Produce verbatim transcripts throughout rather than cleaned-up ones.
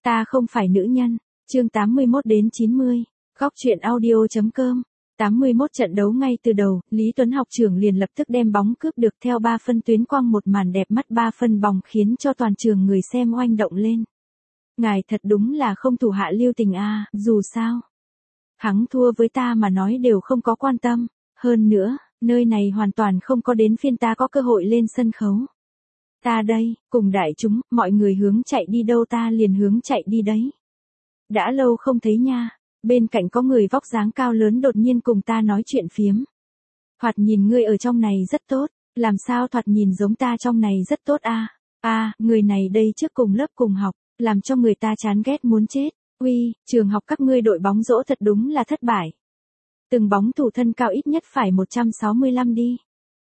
Ta không phải nữ nhân. Chương tám mươi mốt đến chín mươi. Góc truyện audio chấm com. tám mươi mốt trận đấu ngay từ đầu, Lý Tuấn học trưởng liền lập tức đem bóng cướp được theo ba phân tuyến quăng một màn đẹp mắt ba phân bóng khiến cho toàn trường người xem oanh động lên. Ngài thật đúng là không thủ hạ lưu tình a, dù sao. Thắng thua với ta mà nói đều không có quan tâm. Hơn nữa, nơi này hoàn toàn không có đến phiên ta có cơ hội lên sân khấu. Ta đây, cùng đại chúng, mọi người hướng chạy đi đâu ta liền hướng chạy đi đấy. Đã lâu không thấy nha. Bên cạnh có người vóc dáng cao lớn đột nhiên cùng ta nói chuyện phiếm. Thoạt nhìn ngươi ở trong này rất tốt, làm sao thoạt nhìn giống ta trong này rất tốt a? A, à, người này đây trước cùng lớp cùng học, làm cho người ta chán ghét muốn chết. Uy, trường học các ngươi đội bóng rổ thật đúng là thất bại. Từng bóng thủ thân cao ít nhất phải một trăm sáu mươi lăm đi.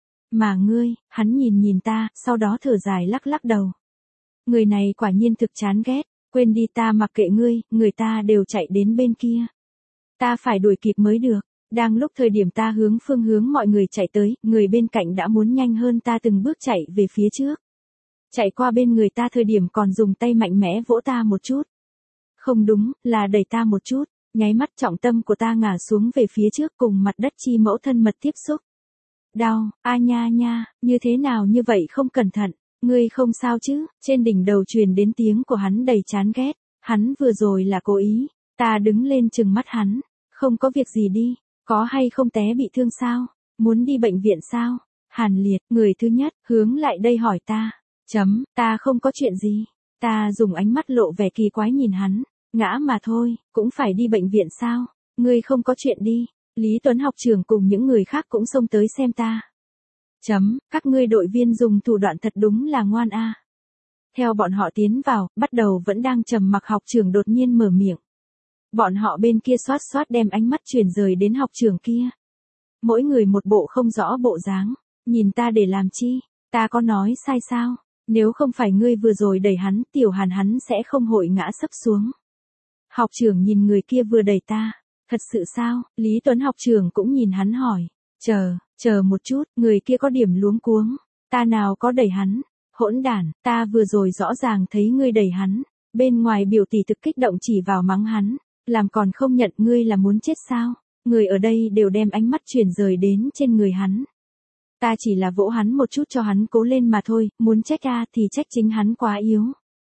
Mà ngươi, hắn nhìn nhìn ta, sau đó thở dài lắc lắc đầu. Người này quả nhiên thực chán ghét, quên đi ta mặc kệ ngươi, người ta đều chạy đến bên kia. Ta phải đuổi kịp mới được. Đang lúc thời điểm ta hướng phương hướng mọi người chạy tới, người bên cạnh đã muốn nhanh hơn ta từng bước chạy về phía trước. Chạy qua bên người ta thời điểm còn dùng tay mạnh mẽ vỗ ta một chút. Không đúng, là đẩy ta một chút, nháy mắt trọng tâm của ta ngả xuống về phía trước cùng mặt đất chi mẫu thân mật tiếp xúc. Đau, a nha nha, như thế nào như vậy không cẩn thận, ngươi không sao chứ? Trên đỉnh đầu truyền đến tiếng của hắn đầy chán ghét, hắn vừa rồi là cố ý. Ta đứng lên trừng mắt hắn, không có việc gì đi, có hay không té bị thương sao, muốn đi bệnh viện sao? Hàn Liệt, người thứ nhất, hướng lại đây hỏi ta, chấm, ta không có chuyện gì, ta dùng ánh mắt lộ vẻ kỳ quái nhìn hắn, ngã mà thôi, cũng phải đi bệnh viện sao, ngươi không có chuyện đi, Lý Tuấn học trưởng cùng những người khác cũng xông tới xem ta. Chấm, các ngươi đội viên dùng thủ đoạn thật đúng là ngoan a. Theo bọn họ tiến vào, bắt đầu vẫn đang trầm mặc học trưởng đột nhiên mở miệng. Bọn họ bên kia xoát xoát đem ánh mắt chuyển rời đến học trưởng kia. Mỗi người một bộ không rõ bộ dáng, nhìn ta để làm chi, ta có nói sai sao, nếu không phải ngươi vừa rồi đẩy hắn, tiểu Hàn hắn sẽ không hội ngã sấp xuống. Học trưởng nhìn người kia vừa đẩy ta, thật sự sao, Lý Tuấn học trưởng cũng nhìn hắn hỏi, chờ, chờ một chút, người kia có điểm luống cuống, ta nào có đẩy hắn, hỗn đản, ta vừa rồi rõ ràng thấy ngươi đẩy hắn, bên ngoài biểu tỷ thực kích động chỉ vào mắng hắn. Làm còn không nhận ngươi là muốn chết sao? Người ở đây đều đem ánh mắt chuyển rời đến trên người hắn. Ta chỉ là vỗ hắn một chút cho hắn cố lên mà thôi, muốn trách a thì trách chính hắn quá yếu.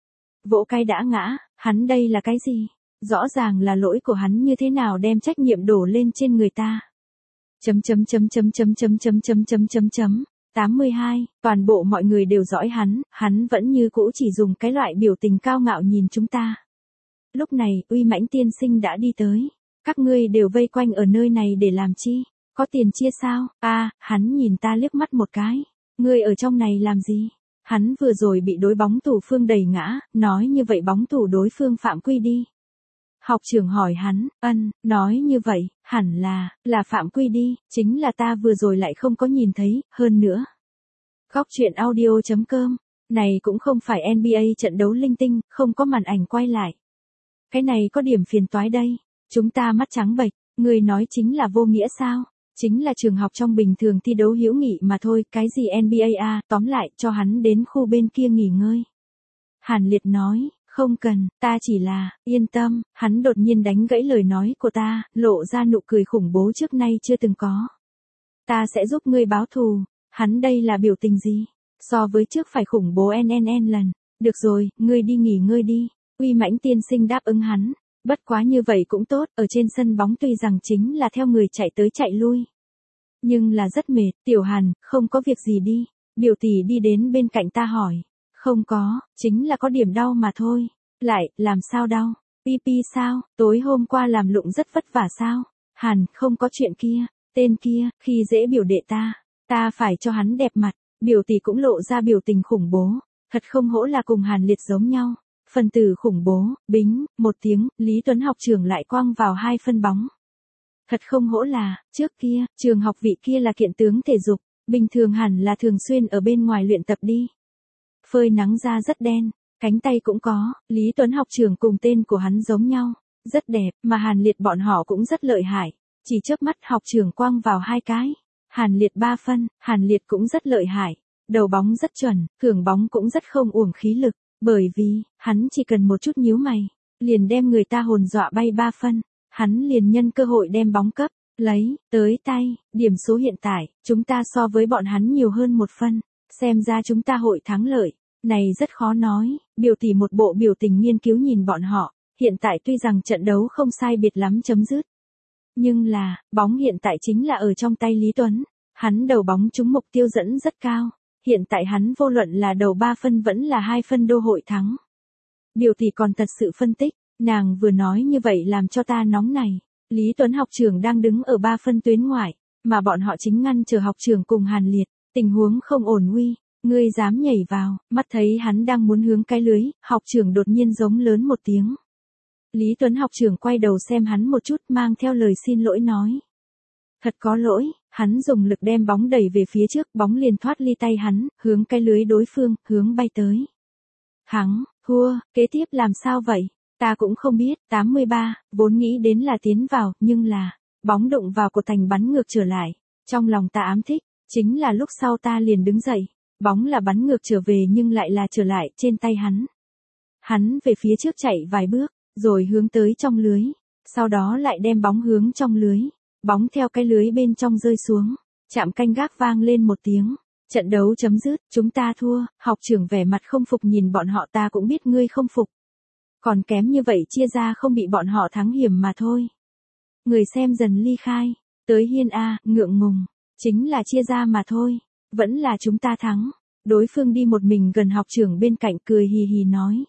Vỗ cái đã ngã, hắn đây là cái gì? Rõ ràng là lỗi của hắn như thế nào đem trách nhiệm đổ lên trên người ta. Chấm chấm chấm chấm chấm chấm chấm chấm chấm chấm chấm. tám mươi hai, toàn bộ mọi người đều dõi hắn, hắn vẫn như cũ chỉ dùng cái loại biểu tình cao ngạo nhìn chúng ta. Lúc này, Uy Mãnh tiên sinh đã đi tới. Các ngươi đều vây quanh ở nơi này để làm chi? Có tiền chia sao? A, à, hắn nhìn ta liếc mắt một cái. Ngươi ở trong này làm gì? Hắn vừa rồi bị đối bóng thủ phương đẩy ngã, nói như vậy bóng thủ đối phương phạm quy đi. Học trưởng hỏi hắn, ân, nói như vậy, hẳn là, là phạm quy đi, chính là ta vừa rồi lại không có nhìn thấy, hơn nữa. Góc truyện audio chấm com, này cũng không phải en bi ây trận đấu linh tinh, không có màn ảnh quay lại. Cái này có điểm phiền toái đây. Chúng ta mắt trắng bệch, người nói chính là vô nghĩa sao? Chính là trường học trong bình thường thi đấu hữu nghị mà thôi, cái gì en bi ây a, tóm lại cho hắn đến khu bên kia nghỉ ngơi. Hàn Liệt nói, không cần, ta chỉ là, yên tâm, hắn đột nhiên đánh gãy lời nói của ta, lộ ra nụ cười khủng bố trước nay chưa từng có. Ta sẽ giúp ngươi báo thù, hắn đây là biểu tình gì? So với trước phải khủng bố n n n lần, được rồi, ngươi đi nghỉ ngơi đi. Uy Mãnh tiên sinh đáp ứng hắn, bất quá như vậy cũng tốt, ở trên sân bóng tuy rằng chính là theo người chạy tới chạy lui. Nhưng là rất mệt, tiểu Hàn, không có việc gì đi, biểu tỷ đi đến bên cạnh ta hỏi, không có, chính là có điểm đau mà thôi, lại, làm sao đau, pi pi sao, tối hôm qua làm lụng rất vất vả sao, Hàn, không có chuyện kia, tên kia, khi dễ biểu đệ ta, ta phải cho hắn đẹp mặt, biểu tỷ cũng lộ ra biểu tình khủng bố, thật không hổ là cùng Hàn Liệt giống nhau. Phần tử khủng bố, bính, một tiếng, Lý Tuấn học trưởng lại quăng vào hai phân bóng. Thật không hổ là, trước kia, trường học vị kia là kiện tướng thể dục, bình thường hẳn là thường xuyên ở bên ngoài luyện tập đi. Phơi nắng da rất đen, cánh tay cũng có, Lý Tuấn học trưởng cùng tên của hắn giống nhau, rất đẹp, mà Hàn Liệt bọn họ cũng rất lợi hại, chỉ chớp mắt học trưởng quăng vào hai cái. Hàn Liệt ba phân, Hàn Liệt cũng rất lợi hại, đầu bóng rất chuẩn, hưởng bóng cũng rất không uổng khí lực. Bởi vì, hắn chỉ cần một chút nhíu mày, liền đem người ta hồn dọa bay ba phân, hắn liền nhân cơ hội đem bóng cấp, lấy, tới tay, điểm số hiện tại, chúng ta so với bọn hắn nhiều hơn một phân, xem ra chúng ta hội thắng lợi, này rất khó nói, biểu tỷ một bộ biểu tình nghiên cứu nhìn bọn họ, hiện tại tuy rằng trận đấu không sai biệt lắm chấm dứt. Nhưng là, bóng hiện tại chính là ở trong tay Lý Tuấn, hắn đầu bóng trúng mục tiêu dẫn rất cao, hiện tại hắn vô luận là đầu ba phân vẫn là hai phân đô hội thắng. Biểu tỷ còn thật sự phân tích, nàng vừa nói như vậy làm cho ta nóng này. Lý Tuấn học trưởng đang đứng ở ba phân tuyến ngoại, mà bọn họ chính ngăn chờ học trưởng cùng Hàn Liệt, tình huống không ổn nguy, ngươi dám nhảy vào, mắt thấy hắn đang muốn hướng cái lưới, học trưởng đột nhiên giống lớn một tiếng. Lý Tuấn học trưởng quay đầu xem hắn một chút mang theo lời xin lỗi nói. Thật có lỗi, hắn dùng lực đem bóng đẩy về phía trước, bóng liền thoát ly tay hắn, hướng cái lưới đối phương, hướng bay tới. Thắng, thua, kế tiếp làm sao vậy? Ta cũng không biết, tám mươi ba, vốn nghĩ đến là tiến vào, nhưng là, bóng đụng vào cột thành bắn ngược trở lại. Trong lòng ta ám thích, chính là lúc sau ta liền đứng dậy, bóng là bắn ngược trở về nhưng lại là trở lại trên tay hắn. Hắn về phía trước chạy vài bước, rồi hướng tới trong lưới, sau đó lại đem bóng hướng trong lưới, bóng theo cái lưới bên trong rơi xuống, chạm canh gác vang lên một tiếng. Trận đấu chấm dứt, chúng ta thua, học trưởng vẻ mặt không phục nhìn bọn họ, ta cũng biết ngươi không phục. Còn kém như vậy chia ra không bị bọn họ thắng hiểm mà thôi. Người xem dần ly khai, tới hiên A, ngượng ngùng, chính là chia ra mà thôi, vẫn là chúng ta thắng. Đối phương đi một mình gần học trưởng bên cạnh cười hì hì nói.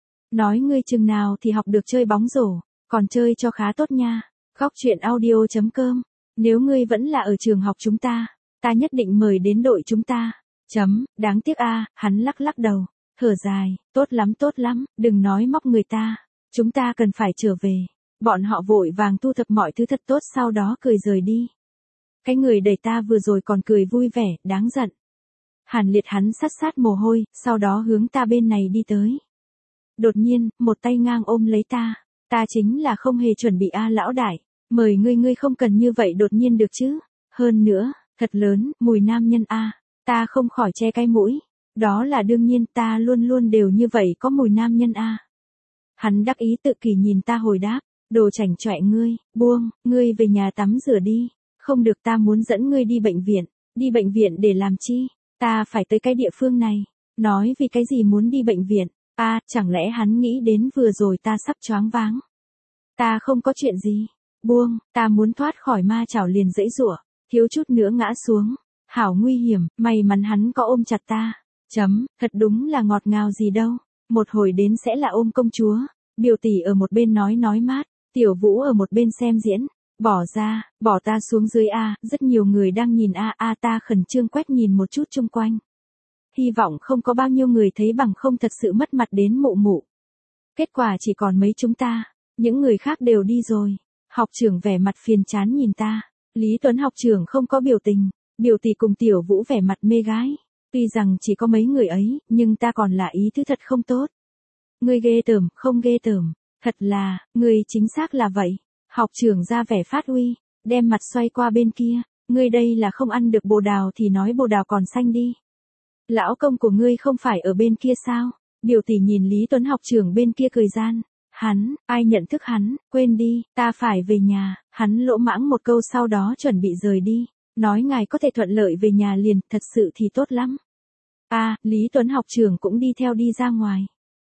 Nói ngươi chừng nào thì học được chơi bóng rổ, còn chơi cho khá tốt nha. Góc chuyện audio chấm com, nếu ngươi vẫn là ở trường học chúng ta, ta nhất định mời đến đội chúng ta. Chấm, đáng tiếc a, hắn lắc lắc đầu, thở dài, tốt lắm tốt lắm, đừng nói móc người ta, chúng ta cần phải trở về. Bọn họ vội vàng thu thập mọi thứ thật tốt sau đó cười rời đi. Cái người đẩy ta vừa rồi còn cười vui vẻ, đáng giận. Hàn Liệt hắn sát sát mồ hôi, sau đó hướng ta bên này đi tới. Đột nhiên, một tay ngang ôm lấy ta, ta chính là không hề chuẩn bị a lão đại, mời ngươi ngươi không cần như vậy đột nhiên được chứ, hơn nữa, thật lớn, mùi nam nhân a, ta không khỏi che cái mũi, đó là đương nhiên ta luôn luôn đều như vậy có mùi nam nhân a. Hắn đắc ý tự kỷ nhìn ta hồi đáp, đồ chảnh chọe ngươi, buông, ngươi về nhà tắm rửa đi, không được ta muốn dẫn ngươi đi bệnh viện, đi bệnh viện để làm chi, ta phải tới cái địa phương này, nói vì cái gì muốn đi bệnh viện. A, à, chẳng lẽ hắn nghĩ đến vừa rồi ta sắp choáng váng. Ta không có chuyện gì. Buông, ta muốn thoát khỏi ma chảo liền dãy giụa, thiếu chút nữa ngã xuống. Hảo nguy hiểm, may mắn hắn có ôm chặt ta. Chấm, thật đúng là ngọt ngào gì đâu. Một hồi đến sẽ là ôm công chúa. Biểu tỷ ở một bên nói nói mát, Tiểu Vũ ở một bên xem diễn. Bỏ ra, bỏ ta xuống dưới A, rất nhiều người đang nhìn A A ta khẩn trương quét nhìn một chút chung quanh. Hy vọng không có bao nhiêu người thấy bằng không thật sự mất mặt đến mụ mụ. Kết quả chỉ còn mấy chúng ta, những người khác đều đi rồi. Học trưởng vẻ mặt phiền chán nhìn ta, Lý Tuấn học trưởng không có biểu tình, biểu tỷ cùng Tiểu Vũ vẻ mặt mê gái. Tuy rằng chỉ có mấy người ấy, nhưng ta còn là ý thứ thật không tốt. Ngươi ghê tởm, không ghê tởm, thật là, ngươi chính xác là vậy. Học trưởng ra vẻ phát uy, đem mặt xoay qua bên kia, ngươi đây là không ăn được bồ đào thì nói bồ đào còn xanh đi. Lão công của ngươi không phải ở bên kia sao? Biểu tỷ nhìn Lý Tuấn học trưởng bên kia cười gian. Hắn, ai nhận thức hắn, quên đi, ta phải về nhà. Hắn lỗ mãng một câu sau đó chuẩn bị rời đi. Nói ngài có thể thuận lợi về nhà liền, thật sự thì tốt lắm. A, à, Lý Tuấn học trưởng cũng đi theo đi ra ngoài.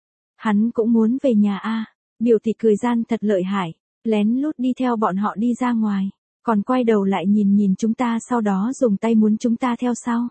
Hắn cũng muốn về nhà a. À. Biểu tỷ cười gian thật lợi hại, lén lút đi theo bọn họ đi ra ngoài. Còn quay đầu lại nhìn nhìn chúng ta sau đó dùng tay muốn chúng ta theo sau.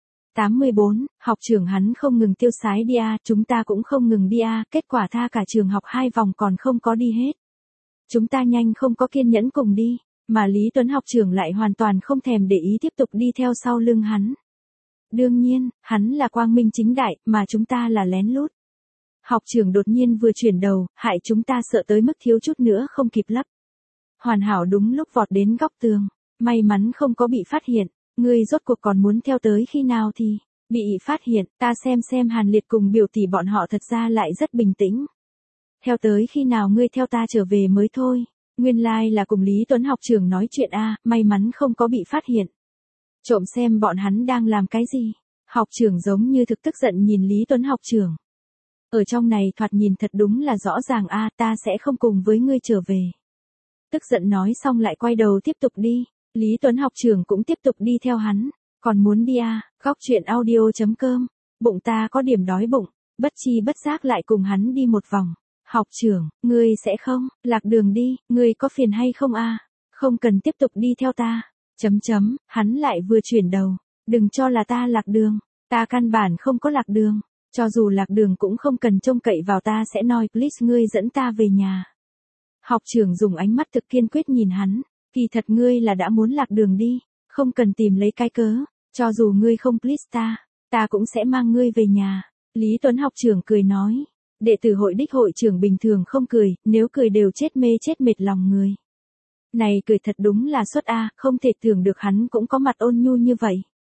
tám mươi bốn, học trưởng hắn không ngừng tiêu sái đi a, chúng ta cũng không ngừng đi a, kết quả tha cả trường học hai vòng còn không có đi hết. Chúng ta nhanh không có kiên nhẫn cùng đi, mà Lý Tuấn học trưởng lại hoàn toàn không thèm để ý tiếp tục đi theo sau lưng hắn. Đương nhiên, hắn là quang minh chính đại, mà chúng ta là lén lút. Học trưởng đột nhiên vừa chuyển đầu, hại chúng ta sợ tới mức thiếu chút nữa không kịp lắp. Hoàn hảo đúng lúc vọt đến góc tường, may mắn không có bị phát hiện. Ngươi rốt cuộc còn muốn theo tới khi nào thì bị phát hiện, ta xem xem Hàn Liệt cùng biểu tỷ bọn họ thật ra lại rất bình tĩnh. Theo tới khi nào ngươi theo ta trở về mới thôi. Nguyên lai like là cùng Lý Tuấn học trưởng nói chuyện a, à, may mắn không có bị phát hiện. Trộm xem bọn hắn đang làm cái gì. Học trưởng giống như thực tức giận nhìn Lý Tuấn học trưởng. Ở trong này thoạt nhìn thật đúng là rõ ràng a, ta sẽ không cùng với ngươi trở về. Tức giận nói xong lại quay đầu tiếp tục đi. Lý Tuấn học trưởng cũng tiếp tục đi theo hắn. Còn muốn đi à, góc chuyện audio chấm com. Bụng ta có điểm đói bụng, bất chi bất giác lại cùng hắn đi một vòng. Học trưởng, ngươi sẽ không, lạc đường đi, ngươi có phiền hay không a? Không cần tiếp tục đi theo ta. Chấm chấm, hắn lại vừa chuyển đầu. Đừng cho là ta lạc đường, ta căn bản không có lạc đường. Cho dù lạc đường cũng không cần trông cậy vào ta sẽ nói, please ngươi dẫn ta về nhà. Học trưởng dùng ánh mắt thực kiên quyết nhìn hắn, kỳ thật ngươi là đã muốn lạc đường đi, không cần tìm lấy cái cớ, cho dù ngươi không please ta, ta cũng sẽ mang ngươi về nhà. Lý Tuấn học trưởng cười nói, đệ tử hội đích hội trưởng bình thường không cười, nếu cười đều chết mê chết mệt lòng người. Này cười thật đúng là xuất a, không thể tưởng được hắn cũng có mặt ôn nhu như vậy.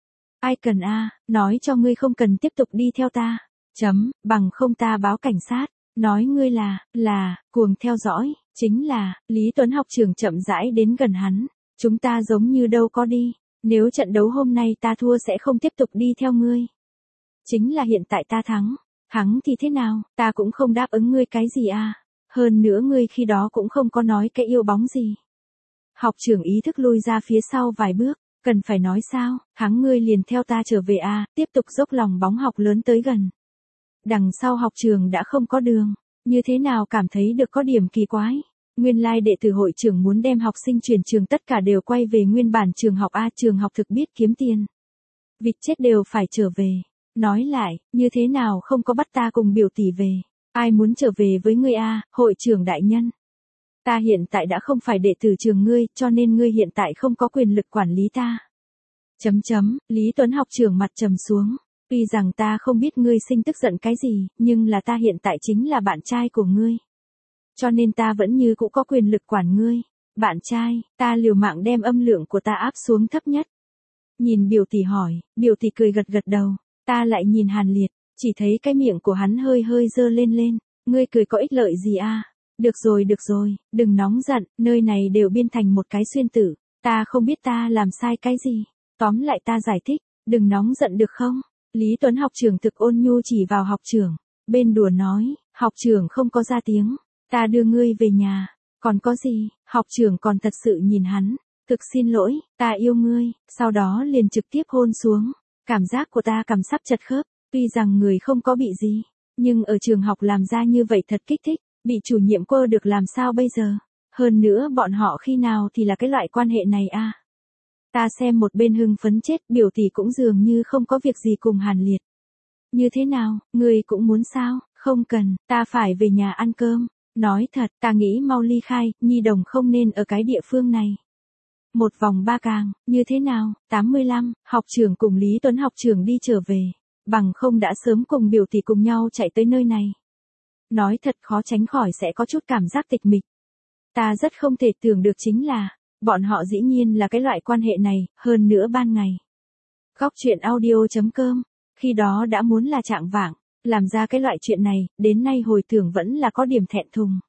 Ai cần a, nói cho ngươi không cần tiếp tục đi theo ta. Chấm, bằng không ta báo cảnh sát, nói ngươi là, là, cuồng theo dõi, chính là, Lý Tuấn học trưởng chậm rãi đến gần hắn, chúng ta giống như đâu có đi, nếu trận đấu hôm nay ta thua sẽ không tiếp tục đi theo ngươi. Chính là hiện tại ta thắng, thắng thì thế nào, ta cũng không đáp ứng ngươi cái gì à, hơn nữa ngươi khi đó cũng không có nói cái yêu bóng gì. Học trưởng ý thức lui ra phía sau vài bước, cần phải nói sao, thắng ngươi liền theo ta trở về à, tiếp tục dốc lòng bóng học lớn tới gần. Đằng sau học trường đã không có đường, như thế nào cảm thấy được có điểm kỳ quái. Nguyên lai like đệ tử hội trưởng muốn đem học sinh chuyển trường tất cả đều quay về nguyên bản trường học A, trường học thực biết kiếm tiền. Vịt chết đều phải trở về. Nói lại, như thế nào không có bắt ta cùng biểu tỷ về. Ai muốn trở về với ngươi A, hội trưởng đại nhân. Ta hiện tại đã không phải đệ tử trường ngươi, cho nên ngươi hiện tại không có quyền lực quản lý ta. Chấm chấm, Lý Tuấn học trưởng mặt trầm xuống. Tuy rằng ta không biết ngươi sinh tức giận cái gì, nhưng là ta hiện tại chính là bạn trai của ngươi. Cho nên ta vẫn như cũ có quyền lực quản ngươi. Bạn trai, ta liều mạng đem âm lượng của ta áp xuống thấp nhất. Nhìn biểu tỷ hỏi, biểu tỷ cười gật gật đầu. Ta lại nhìn Hàn Liệt, chỉ thấy cái miệng của hắn hơi hơi dơ lên lên. Ngươi cười có ích lợi gì à? Được rồi được rồi, đừng nóng giận, nơi này đều biên thành một cái xuyên tử. Ta không biết ta làm sai cái gì. Tóm lại ta giải thích, đừng nóng giận được không? Lý Tuấn học trưởng thực ôn nhu chỉ vào học trưởng, bên đùa nói, học trưởng không có ra tiếng, ta đưa ngươi về nhà, còn có gì, học trưởng còn thật sự nhìn hắn, thực xin lỗi, ta yêu ngươi, sau đó liền trực tiếp hôn xuống, cảm giác của ta cầm sắp chật khớp, tuy rằng người không có bị gì, nhưng ở trường học làm ra như vậy thật kích thích, bị chủ nhiệm cô được làm sao bây giờ, hơn nữa bọn họ khi nào thì là cái loại quan hệ này à. Ta xem một bên hưng phấn chết, biểu tỷ cũng dường như không có việc gì cùng Hàn Liệt. Như thế nào, ngươi cũng muốn sao, không cần, ta phải về nhà ăn cơm. Nói thật, ta nghĩ mau ly khai, nhi đồng không nên ở cái địa phương này. Một vòng ba càng, như thế nào, tám mươi lăm, học trưởng cùng Lý Tuấn học trưởng đi trở về. Bằng không đã sớm cùng biểu tỷ cùng nhau chạy tới nơi này. Nói thật khó tránh khỏi sẽ có chút cảm giác tịch mịch. Ta rất không thể tưởng được chính là, bọn họ dĩ nhiên là cái loại quan hệ này, hơn nữa ban ngày. Góc chuyện audio chấm com, khi đó đã muốn là trạng vạng, làm ra cái loại chuyện này, đến nay hồi tưởng vẫn là có điểm thẹn thùng.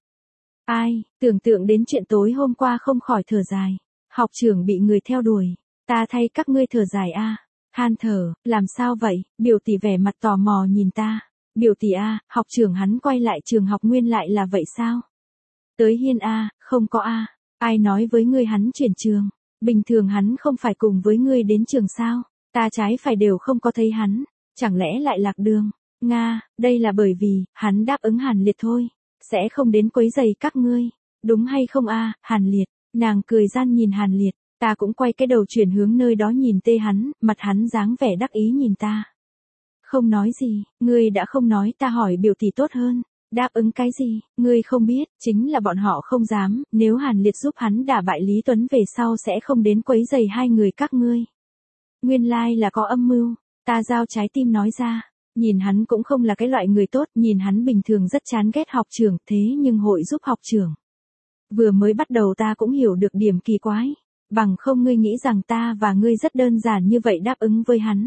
Ai, tưởng tượng đến chuyện tối hôm qua không khỏi thở dài. Học trưởng bị người theo đuổi, ta thay các ngươi thở dài a. Than thở, làm sao vậy, biểu tỷ vẻ mặt tò mò nhìn ta. Biểu tỷ a, học trưởng hắn quay lại trường học nguyên lại là vậy sao? Tới Hiên a, không có a. Ai nói với ngươi hắn chuyển trường, bình thường hắn không phải cùng với ngươi đến trường sao, ta trái phải đều không có thấy hắn, chẳng lẽ lại lạc đường, Nga, đây là bởi vì, hắn đáp ứng Hàn Liệt thôi, sẽ không đến quấy giày các ngươi, đúng hay không a, Hàn Liệt, nàng cười gian nhìn Hàn Liệt, ta cũng quay cái đầu chuyển hướng nơi đó nhìn tê hắn, mặt hắn dáng vẻ đắc ý nhìn ta. Không nói gì, ngươi đã không nói ta hỏi biểu tỷ tốt hơn. Đáp ứng cái gì, ngươi không biết, chính là bọn họ không dám, nếu Hàn Liệt giúp hắn đả bại Lý Tuấn về sau sẽ không đến quấy giày hai người các ngươi. Nguyên lai like là có âm mưu, ta giao trái tim nói ra, nhìn hắn cũng không là cái loại người tốt, nhìn hắn bình thường rất chán ghét học trưởng, thế nhưng hội giúp học trưởng. Vừa mới bắt đầu ta cũng hiểu được điểm kỳ quái, bằng không ngươi nghĩ rằng ta và ngươi rất đơn giản như vậy đáp ứng với hắn.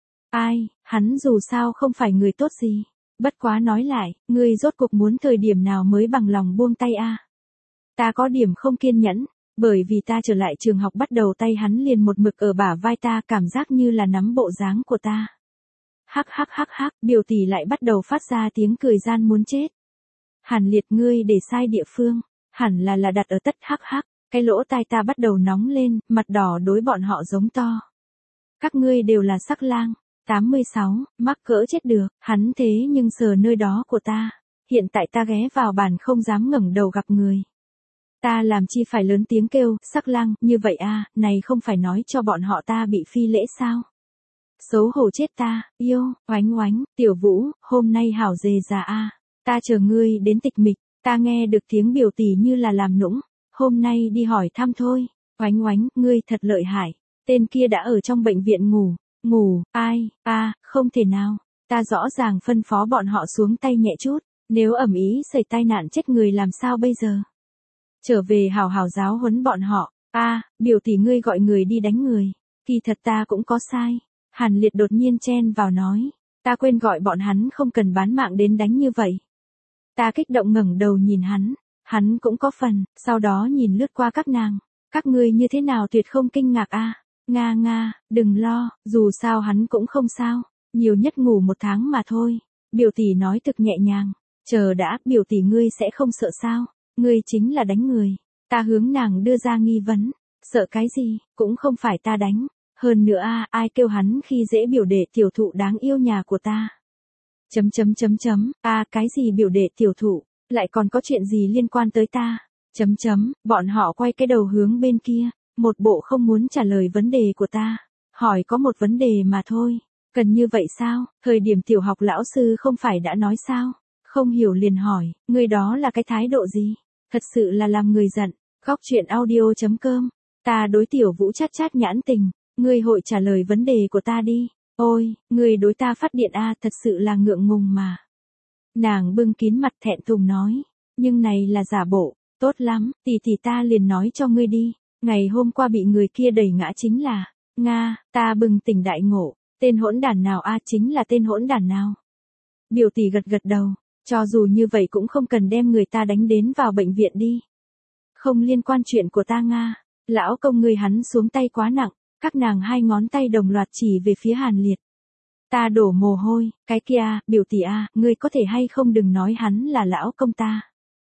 Ai, hắn dù sao không phải người tốt gì. Bất quá nói lại, ngươi rốt cuộc muốn thời điểm nào mới bằng lòng buông tay a? Ta có điểm không kiên nhẫn, bởi vì ta trở lại trường học bắt đầu tay hắn liền một mực ở bả vai ta, cảm giác như là nắm bộ dáng của ta. Hắc hắc hắc hắc, biểu tỷ lại bắt đầu phát ra tiếng cười gian muốn chết. Hàn Liệt ngươi để sai địa phương, hẳn là là đặt ở tất hắc hắc, cái lỗ tai ta bắt đầu nóng lên, mặt đỏ đối bọn họ giống to. Các ngươi đều là sắc lang. tám mươi sáu, mắc cỡ chết được, hắn thế nhưng sờ nơi đó của ta. Hiện tại ta ghé vào bàn không dám ngẩng đầu gặp người. Ta làm chi phải lớn tiếng kêu, sắc lang, như vậy à, này không phải nói cho bọn họ ta bị phi lễ sao? Xấu hổ chết ta, yêu, oánh oánh, tiểu vũ, hôm nay hảo dề già a, ta chờ ngươi đến tịch mịch, ta nghe được tiếng biểu tỷ như là làm nũng, hôm nay đi hỏi thăm thôi, oánh oánh, ngươi thật lợi hại, tên kia đã ở trong bệnh viện ngủ, ngủ, ai, a, à, không thể nào, ta rõ ràng phân phó bọn họ xuống tay nhẹ chút, nếu ẩm ý xảy tai nạn chết người làm sao bây giờ? Trở về hào hào giáo huấn bọn họ, a, à, biểu tỷ ngươi gọi người đi đánh người, kỳ thật ta cũng có sai. Hàn Liệt đột nhiên chen vào nói, ta quên gọi bọn hắn không cần bán mạng đến đánh như vậy. Ta kích động ngẩng đầu nhìn hắn, hắn cũng có phần, sau đó nhìn lướt qua các nàng, các ngươi như thế nào tuyệt không kinh ngạc a, à? Nga nga, đừng lo, dù sao hắn cũng không sao, nhiều nhất ngủ một tháng mà thôi. Biểu tỷ nói thực nhẹ nhàng, chờ đã, biểu tỷ ngươi sẽ không sợ sao, ngươi chính là đánh người. Ta hướng nàng đưa ra nghi vấn, sợ cái gì, cũng không phải ta đánh. Hơn nữa a, ai kêu hắn khi dễ biểu đệ tiểu thụ đáng yêu nhà của ta. Chấm chấm chấm chấm, a cái gì biểu đệ tiểu thụ, lại còn có chuyện gì liên quan tới ta. Chấm chấm, bọn họ quay cái đầu hướng bên kia, một bộ không muốn trả lời vấn đề của ta. Hỏi có một vấn đề mà thôi, cần như vậy sao, thời điểm tiểu học lão sư không phải đã nói sao, không hiểu liền hỏi, người đó là cái thái độ gì, thật sự là làm người giận. Góc truyện audio chấm com, ta đối tiểu vũ chát chát nhãn tình. Ngươi hội trả lời vấn đề của ta đi. Ôi, ngươi đối ta phát điện a, thật sự là ngượng ngùng mà. Nàng bưng kín mặt thẹn thùng nói, nhưng này là giả bộ, tốt lắm, tỷ tỷ ta liền nói cho ngươi đi, ngày hôm qua bị người kia đẩy ngã chính là, Nga, ta bừng tỉnh đại ngộ, tên hỗn đản nào a, chính là tên hỗn đản nào. Biểu tỷ gật gật đầu, cho dù như vậy cũng không cần đem người ta đánh đến vào bệnh viện đi. Không liên quan chuyện của ta Nga, lão công ngươi hắn xuống tay quá nặng. Các nàng hai ngón tay đồng loạt chỉ về phía Hàn Liệt. Ta đổ mồ hôi, cái kia, biểu tỷ a, ngươi có thể hay không đừng nói hắn là lão công ta.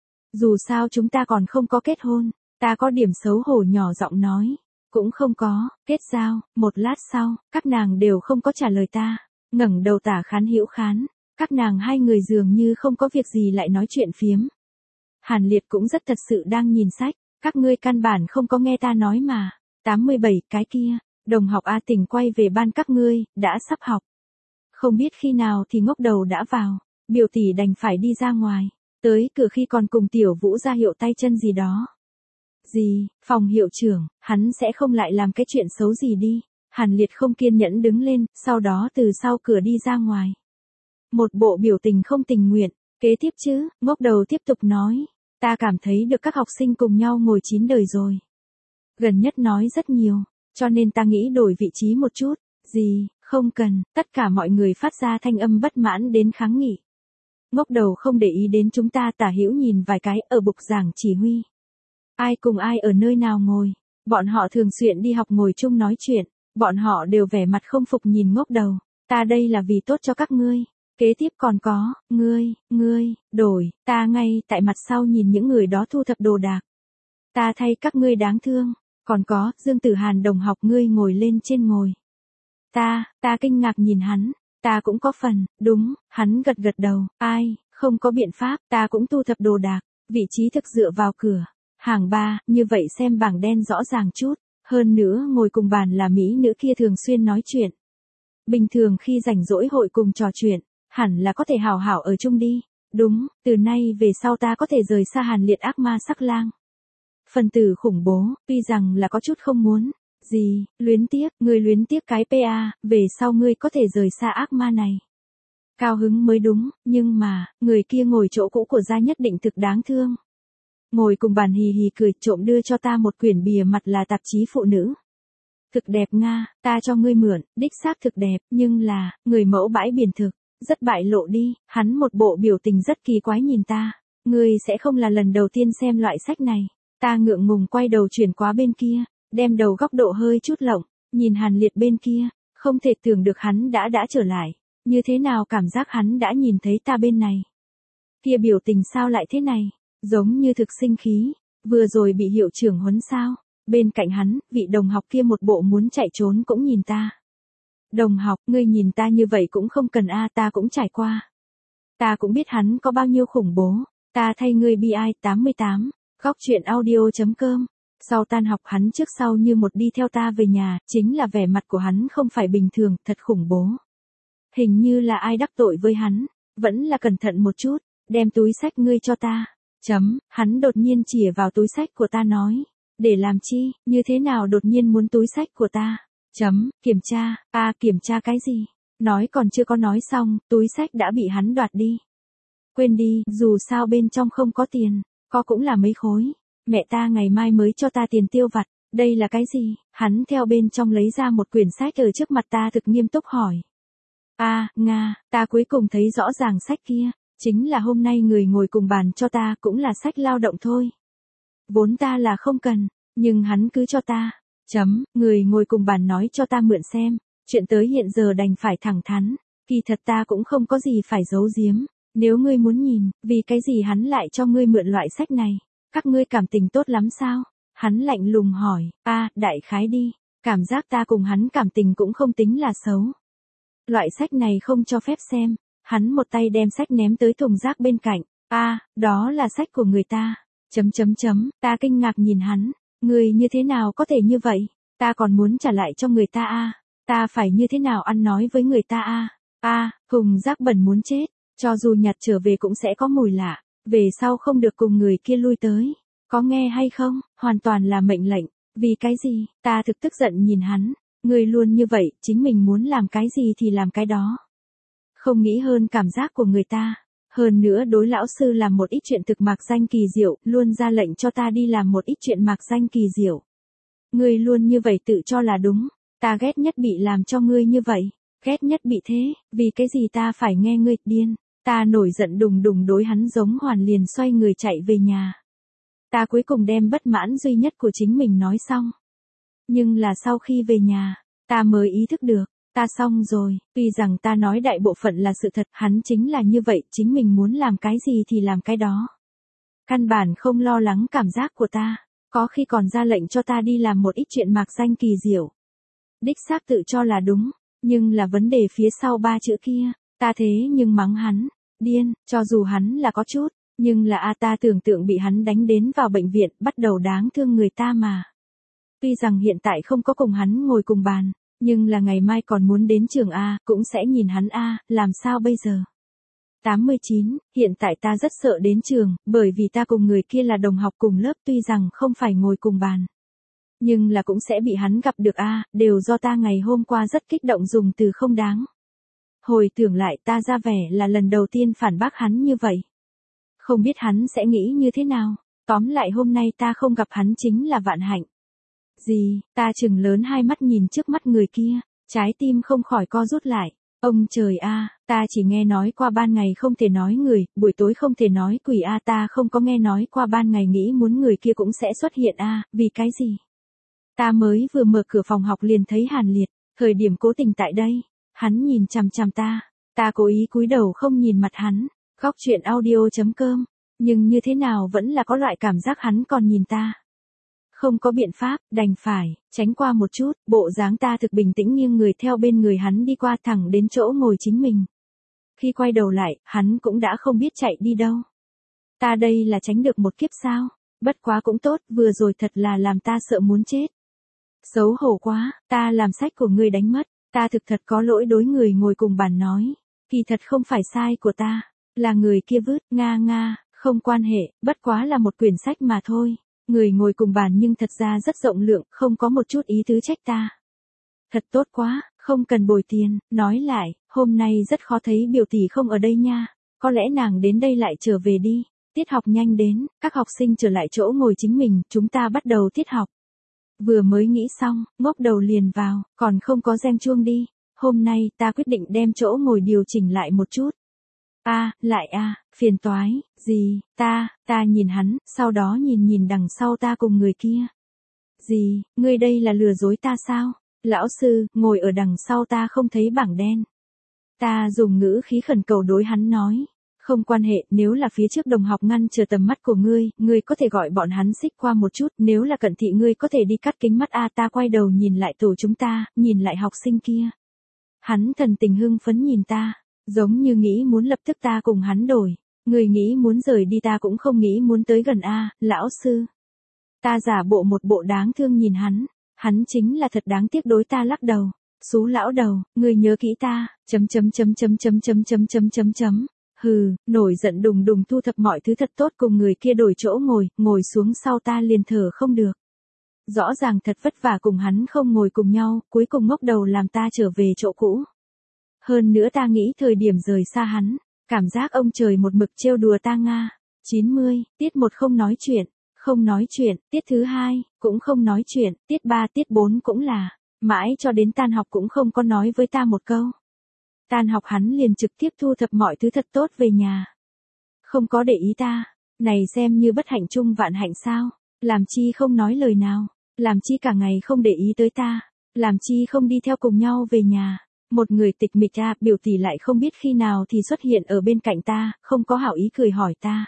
Dù sao chúng ta còn không có kết hôn, ta có điểm xấu hổ nhỏ giọng nói. Cũng không có, kết giao, một lát sau, các nàng đều không có trả lời ta. Ngẩng đầu tả khán hữu khán, các nàng hai người dường như không có việc gì lại nói chuyện phiếm. Hàn Liệt cũng rất thật sự đang nhìn sách, các ngươi căn bản không có nghe ta nói mà. tám mươi bảy, cái kia, đồng học A Tình quay về ban các ngươi, đã sắp học. Không biết khi nào thì ngốc đầu đã vào, biểu tỷ đành phải đi ra ngoài, tới cửa khi còn cùng tiểu vũ ra hiệu tay chân gì đó. Gì, phòng hiệu trưởng, hắn sẽ không lại làm cái chuyện xấu gì đi. Hàn Liệt không kiên nhẫn đứng lên, sau đó từ sau cửa đi ra ngoài. Một bộ biểu tình không tình nguyện, kế tiếp chứ, ngốc đầu tiếp tục nói, ta cảm thấy được các học sinh cùng nhau ngồi chín đời rồi. Gần nhất nói rất nhiều, cho nên ta nghĩ đổi vị trí một chút. Gì, không cần, tất cả mọi người phát ra thanh âm bất mãn đến kháng nghị. Ngốc đầu không để ý đến chúng ta, tả hữu nhìn vài cái ở bục giảng chỉ huy. Ai cùng ai ở nơi nào ngồi, bọn họ thường xuyên đi học ngồi chung nói chuyện, bọn họ đều vẻ mặt không phục nhìn ngốc đầu. Ta đây là vì tốt cho các ngươi. Kế tiếp còn có, ngươi, ngươi, đổi, ta ngay tại mặt sau nhìn những người đó thu thập đồ đạc. Ta thay các ngươi đáng thương. Còn có, Dương Tử Hàn đồng học ngươi ngồi lên trên ngồi. Ta, ta kinh ngạc nhìn hắn, ta cũng có phần, đúng, hắn gật gật đầu, ai, không có biện pháp, ta cũng thu thập đồ đạc, vị trí thực dựa vào cửa. Hàng ba, như vậy xem bảng đen rõ ràng chút, hơn nữa ngồi cùng bàn là mỹ nữ kia thường xuyên nói chuyện. Bình thường khi rảnh rỗi hội cùng trò chuyện, hẳn là có thể hào hảo ở chung đi, đúng, từ nay về sau ta có thể rời xa Hàn Liệt ác ma sắc lang. Phần tử khủng bố, tuy rằng là có chút không muốn. Gì, luyến tiếc, ngươi luyến tiếc cái pê a, về sau ngươi có thể rời xa ác ma này. Cao hứng mới đúng, nhưng mà, người kia ngồi chỗ cũ của gia nhất định thực đáng thương. Ngồi cùng bàn hì hì cười trộm đưa cho ta một quyển bìa mặt là tạp chí phụ nữ. Thực đẹp Nga, ta cho ngươi mượn, đích xác thực đẹp, nhưng là, người mẫu bãi biển thực, rất bại lộ đi, hắn một bộ biểu tình rất kỳ quái nhìn ta. Ngươi sẽ không là lần đầu tiên xem loại sách này. Ta ngượng ngùng quay đầu chuyển qua bên kia, đem đầu góc độ hơi chút lộng, nhìn Hàn Liệt bên kia, không thể tưởng được hắn đã đã trở lại. Như thế nào cảm giác hắn đã nhìn thấy ta bên này? Kia biểu tình sao lại thế này? Giống như thực sinh khí, vừa rồi bị hiệu trưởng huấn sao? Bên cạnh hắn, vị đồng học kia một bộ muốn chạy trốn cũng nhìn ta. Đồng học, ngươi nhìn ta như vậy cũng không cần a, ta cũng trải qua. Ta cũng biết hắn có bao nhiêu khủng bố. Ta thay ngươi bi ai tám mươi tám. Góc chuyện audio.com. Sau tan học hắn trước sau như một đi theo ta về nhà, chính là vẻ mặt của hắn không phải bình thường, thật khủng bố. Hình như là ai đắc tội với hắn, vẫn là cẩn thận một chút, đem túi sách ngươi cho ta. Chấm, hắn đột nhiên chìa vào túi sách của ta nói. Để làm chi, như thế nào đột nhiên muốn túi sách của ta? Chấm, kiểm tra, a à, kiểm tra cái gì? Nói còn chưa có nói xong, túi sách đã bị hắn đoạt đi. Quên đi, dù sao bên trong không có tiền, có cũng là mấy khối. Mẹ ta ngày mai mới cho ta tiền tiêu vặt, đây là cái gì? Hắn theo bên trong lấy ra một quyển sách ở trước mặt ta thực nghiêm túc hỏi. A, à, Nga, ta cuối cùng thấy rõ ràng sách kia, chính là hôm nay người ngồi cùng bàn cho ta cũng là sách lao động thôi. Vốn ta là không cần, nhưng hắn cứ cho ta. Chấm, người ngồi cùng bàn nói cho ta mượn xem, chuyện tới hiện giờ đành phải thẳng thắn, kỳ thật ta cũng không có gì phải giấu giếm, nếu ngươi muốn nhìn, vì cái gì hắn lại cho ngươi mượn loại sách này, các ngươi cảm tình tốt lắm sao? Hắn lạnh lùng hỏi, a à, đại khái đi, cảm giác ta cùng hắn cảm tình cũng không tính là xấu. Loại sách này không cho phép xem, hắn một tay đem sách ném tới thùng rác bên cạnh, a à, đó là sách của người ta, chấm chấm chấm, ta kinh ngạc nhìn hắn. Người như thế nào có thể như vậy? Ta còn muốn trả lại cho người ta a, à? Ta phải như thế nào ăn nói với người ta a? À? A, à, thùng rác bẩn muốn chết, cho dù nhặt trở về cũng sẽ có mùi lạ, về sau không được cùng người kia lui tới. Có nghe hay không? Hoàn toàn là mệnh lệnh, vì cái gì? Ta thực tức giận nhìn hắn, người luôn như vậy, chính mình muốn làm cái gì thì làm cái đó. Không nghĩ hơn cảm giác của người ta. Hơn nữa đối lão sư làm một ít chuyện thực mạc danh kỳ diệu, luôn ra lệnh cho ta đi làm một ít chuyện mạc danh kỳ diệu. Ngươi luôn như vậy tự cho là đúng, ta ghét nhất bị làm cho ngươi như vậy, ghét nhất bị thế, vì cái gì ta phải nghe ngươi, điên. Ta nổi giận đùng đùng đối hắn giống hoàn liền xoay người chạy về nhà. Ta cuối cùng đem bất mãn duy nhất của chính mình nói xong. Nhưng là sau khi về nhà, ta mới ý thức được. Ta xong rồi, tuy rằng ta nói đại bộ phận là sự thật, hắn chính là như vậy, chính mình muốn làm cái gì thì làm cái đó. Căn bản không lo lắng cảm giác của ta, có khi còn ra lệnh cho ta đi làm một ít chuyện mạc danh kỳ diệu. Đích xác tự cho là đúng, nhưng là vấn đề phía sau ba chữ kia, ta thế nhưng mắng hắn, điên, cho dù hắn là có chút, nhưng là a ta tưởng tượng bị hắn đánh đến vào bệnh viện, bắt đầu đáng thương người ta mà. Tuy rằng hiện tại không có cùng hắn ngồi cùng bàn. Nhưng là ngày mai còn muốn đến trường A, cũng sẽ nhìn hắn A, làm sao bây giờ? tám mươi chín, hiện tại ta rất sợ đến trường, bởi vì ta cùng người kia là đồng học cùng lớp tuy rằng không phải ngồi cùng bàn. Nhưng là cũng sẽ bị hắn gặp được A, đều do ta ngày hôm qua rất kích động dùng từ không đáng. Hồi tưởng lại ta ra vẻ là lần đầu tiên phản bác hắn như vậy. Không biết hắn sẽ nghĩ như thế nào, tóm lại hôm nay ta không gặp hắn chính là vạn hạnh. Gì, ta chừng lớn hai mắt nhìn trước mắt người kia, trái tim không khỏi co rút lại. Ông trời a, ta chỉ nghe nói qua ban ngày không thể nói người, buổi tối không thể nói quỷ a, ta không có nghe nói qua ban ngày nghĩ muốn người kia cũng sẽ xuất hiện a, vì cái gì? Ta mới vừa mở cửa phòng học liền thấy Hàn Liệt, thời điểm cố tình tại đây, hắn nhìn chằm chằm ta, ta cố ý cúi đầu không nhìn mặt hắn, góc chuyện audio.com, nhưng như thế nào vẫn là có loại cảm giác hắn còn nhìn ta. Không có biện pháp, đành phải, tránh qua một chút, bộ dáng ta thực bình tĩnh nghiêng người theo bên người hắn đi qua thẳng đến chỗ ngồi chính mình. Khi quay đầu lại, hắn cũng đã không biết chạy đi đâu. Ta đây là tránh được một kiếp sao, bất quá cũng tốt, vừa rồi thật là làm ta sợ muốn chết. Xấu hổ quá, ta làm sách của ngươi đánh mất, ta thực thật có lỗi đối người ngồi cùng bàn nói, kỳ thật không phải sai của ta, là người kia vứt, nga nga, không quan hệ, bất quá là một quyển sách mà thôi. Người ngồi cùng bàn nhưng thật ra rất rộng lượng, không có một chút ý tứ trách ta. Thật tốt quá, không cần bồi tiền, nói lại, hôm nay rất khó thấy biểu tỷ không ở đây nha, có lẽ nàng đến đây lại trở về đi, tiết học nhanh đến, các học sinh trở lại chỗ ngồi chính mình, chúng ta bắt đầu tiết học. Vừa mới nghĩ xong, ngốc đầu liền vào, còn không có reng chuông đi, hôm nay ta quyết định đem chỗ ngồi điều chỉnh lại một chút. A, à, lại a, à, phiền toái, gì, ta, ta nhìn hắn, sau đó nhìn nhìn đằng sau ta cùng người kia. Gì, ngươi đây là lừa dối ta sao? Lão sư, ngồi ở đằng sau ta không thấy bảng đen. Ta dùng ngữ khí khẩn cầu đối hắn nói. Không quan hệ, nếu là phía trước đồng học ngăn chờ tầm mắt của ngươi, ngươi có thể gọi bọn hắn xích qua một chút, nếu là cận thị ngươi có thể đi cắt kính mắt a. Ta quay đầu nhìn lại tổ chúng ta, nhìn lại học sinh kia. Hắn thần tình hưng phấn nhìn ta, giống như nghĩ muốn lập tức ta cùng hắn đổi. Ngươi nghĩ muốn rời đi ta cũng không nghĩ muốn tới gần a, lão sư. Ta giả bộ một bộ đáng thương nhìn hắn, hắn chính là thật đáng tiếc đối ta lắc đầu. Xú lão đầu, ngươi nhớ kỹ ta, chấm chấm chấm chấm chấm chấm chấm chấm chấm chấm. Hừ, nổi giận đùng đùng thu thập mọi thứ thật tốt cùng người kia đổi chỗ ngồi, ngồi xuống sau ta liền thở không được. Rõ ràng thật vất vả cùng hắn không ngồi cùng nhau, cuối cùng ngóc đầu làm ta trở về chỗ cũ. Hơn nữa ta nghĩ thời điểm rời xa hắn, cảm giác ông trời một mực trêu đùa ta nga. chín mươi, tiết một không nói chuyện, không nói chuyện, tiết thứ hai, cũng không nói chuyện, tiết ba tiết bốn cũng là, mãi cho đến tan học cũng không có nói với ta một câu. Tan học hắn liền trực tiếp thu thập mọi thứ thật tốt về nhà. Không có để ý ta, này xem như bất hạnh chung vạn hạnh sao, làm chi không nói lời nào, làm chi cả ngày không để ý tới ta, làm chi không đi theo cùng nhau về nhà. Một người tịch mịch ta, biểu tỷ lại không biết khi nào thì xuất hiện ở bên cạnh ta, không có hảo ý cười hỏi ta.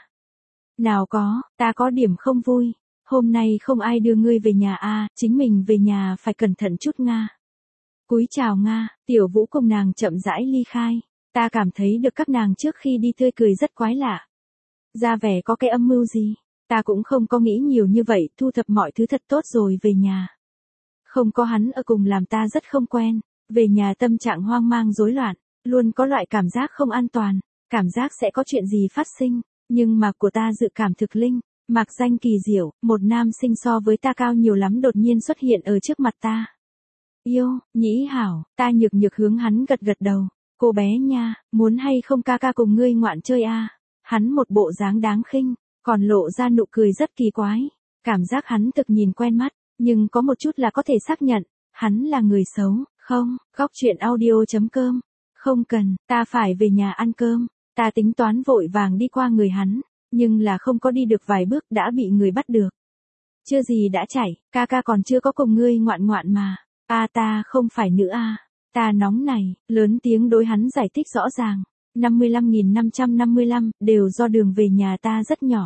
Nào có, ta có điểm không vui, hôm nay không ai đưa ngươi về nhà a, chính mình về nhà phải cẩn thận chút nga. Cúi chào nga, Tiểu Vũ cùng nàng chậm rãi ly khai, ta cảm thấy được các nàng trước khi đi tươi cười rất quái lạ. Ra vẻ có cái âm mưu gì, ta cũng không có nghĩ nhiều như vậy, thu thập mọi thứ thật tốt rồi về nhà. Không có hắn ở cùng làm ta rất không quen, về nhà tâm trạng hoang mang rối loạn, luôn có loại cảm giác không an toàn, cảm giác sẽ có chuyện gì phát sinh, nhưng mà của ta dự cảm thực linh, mạc danh kỳ diệu, một nam sinh so với ta cao nhiều lắm đột nhiên xuất hiện ở trước mặt ta. Yêu, nhĩ hảo, ta nhược nhược hướng hắn gật gật đầu, cô bé nha, muốn hay không ca ca cùng ngươi ngoạn chơi a? Hắn một bộ dáng đáng khinh, còn lộ ra nụ cười rất kỳ quái, cảm giác hắn thực nhìn quen mắt, nhưng có một chút là có thể xác nhận, hắn là người xấu, không, góc chuyện audio chấm com, không cần, ta phải về nhà ăn cơm, ta tính toán vội vàng đi qua người hắn, nhưng là không có đi được vài bước đã bị người bắt được. Chưa gì đã chảy, ca ca còn chưa có cùng ngươi ngoạn ngoạn mà. A ta không phải nữ a, ta nóng này, lớn tiếng đối hắn giải thích rõ ràng, năm mươi lăm nghìn năm trăm năm mươi lăm, đều do đường về nhà ta rất nhỏ.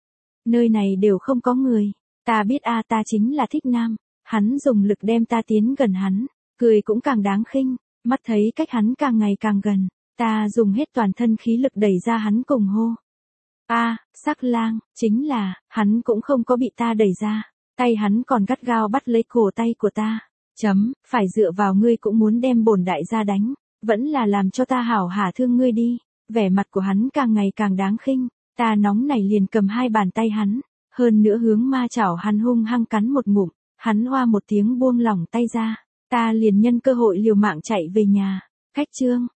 Nơi này đều không có người, ta biết a ta chính là thích nam, hắn dùng lực đem ta tiến gần hắn, cười cũng càng đáng khinh, mắt thấy cách hắn càng ngày càng gần, ta dùng hết toàn thân khí lực đẩy ra hắn cùng hô. A, sắc lang, chính là, hắn cũng không có bị ta đẩy ra, tay hắn còn gắt gao bắt lấy cổ tay của ta. Chấm, phải dựa vào ngươi cũng muốn đem bổn đại gia đánh, vẫn là làm cho ta hảo hả thương ngươi đi. Vẻ mặt của hắn càng ngày càng đáng khinh, ta nóng nảy liền cầm hai bàn tay hắn, hơn nữa hướng ma chảo hắn hung hăng cắn một ngụm, hắn hoa một tiếng buông lỏng tay ra, ta liền nhân cơ hội liều mạng chạy về nhà. Cách chương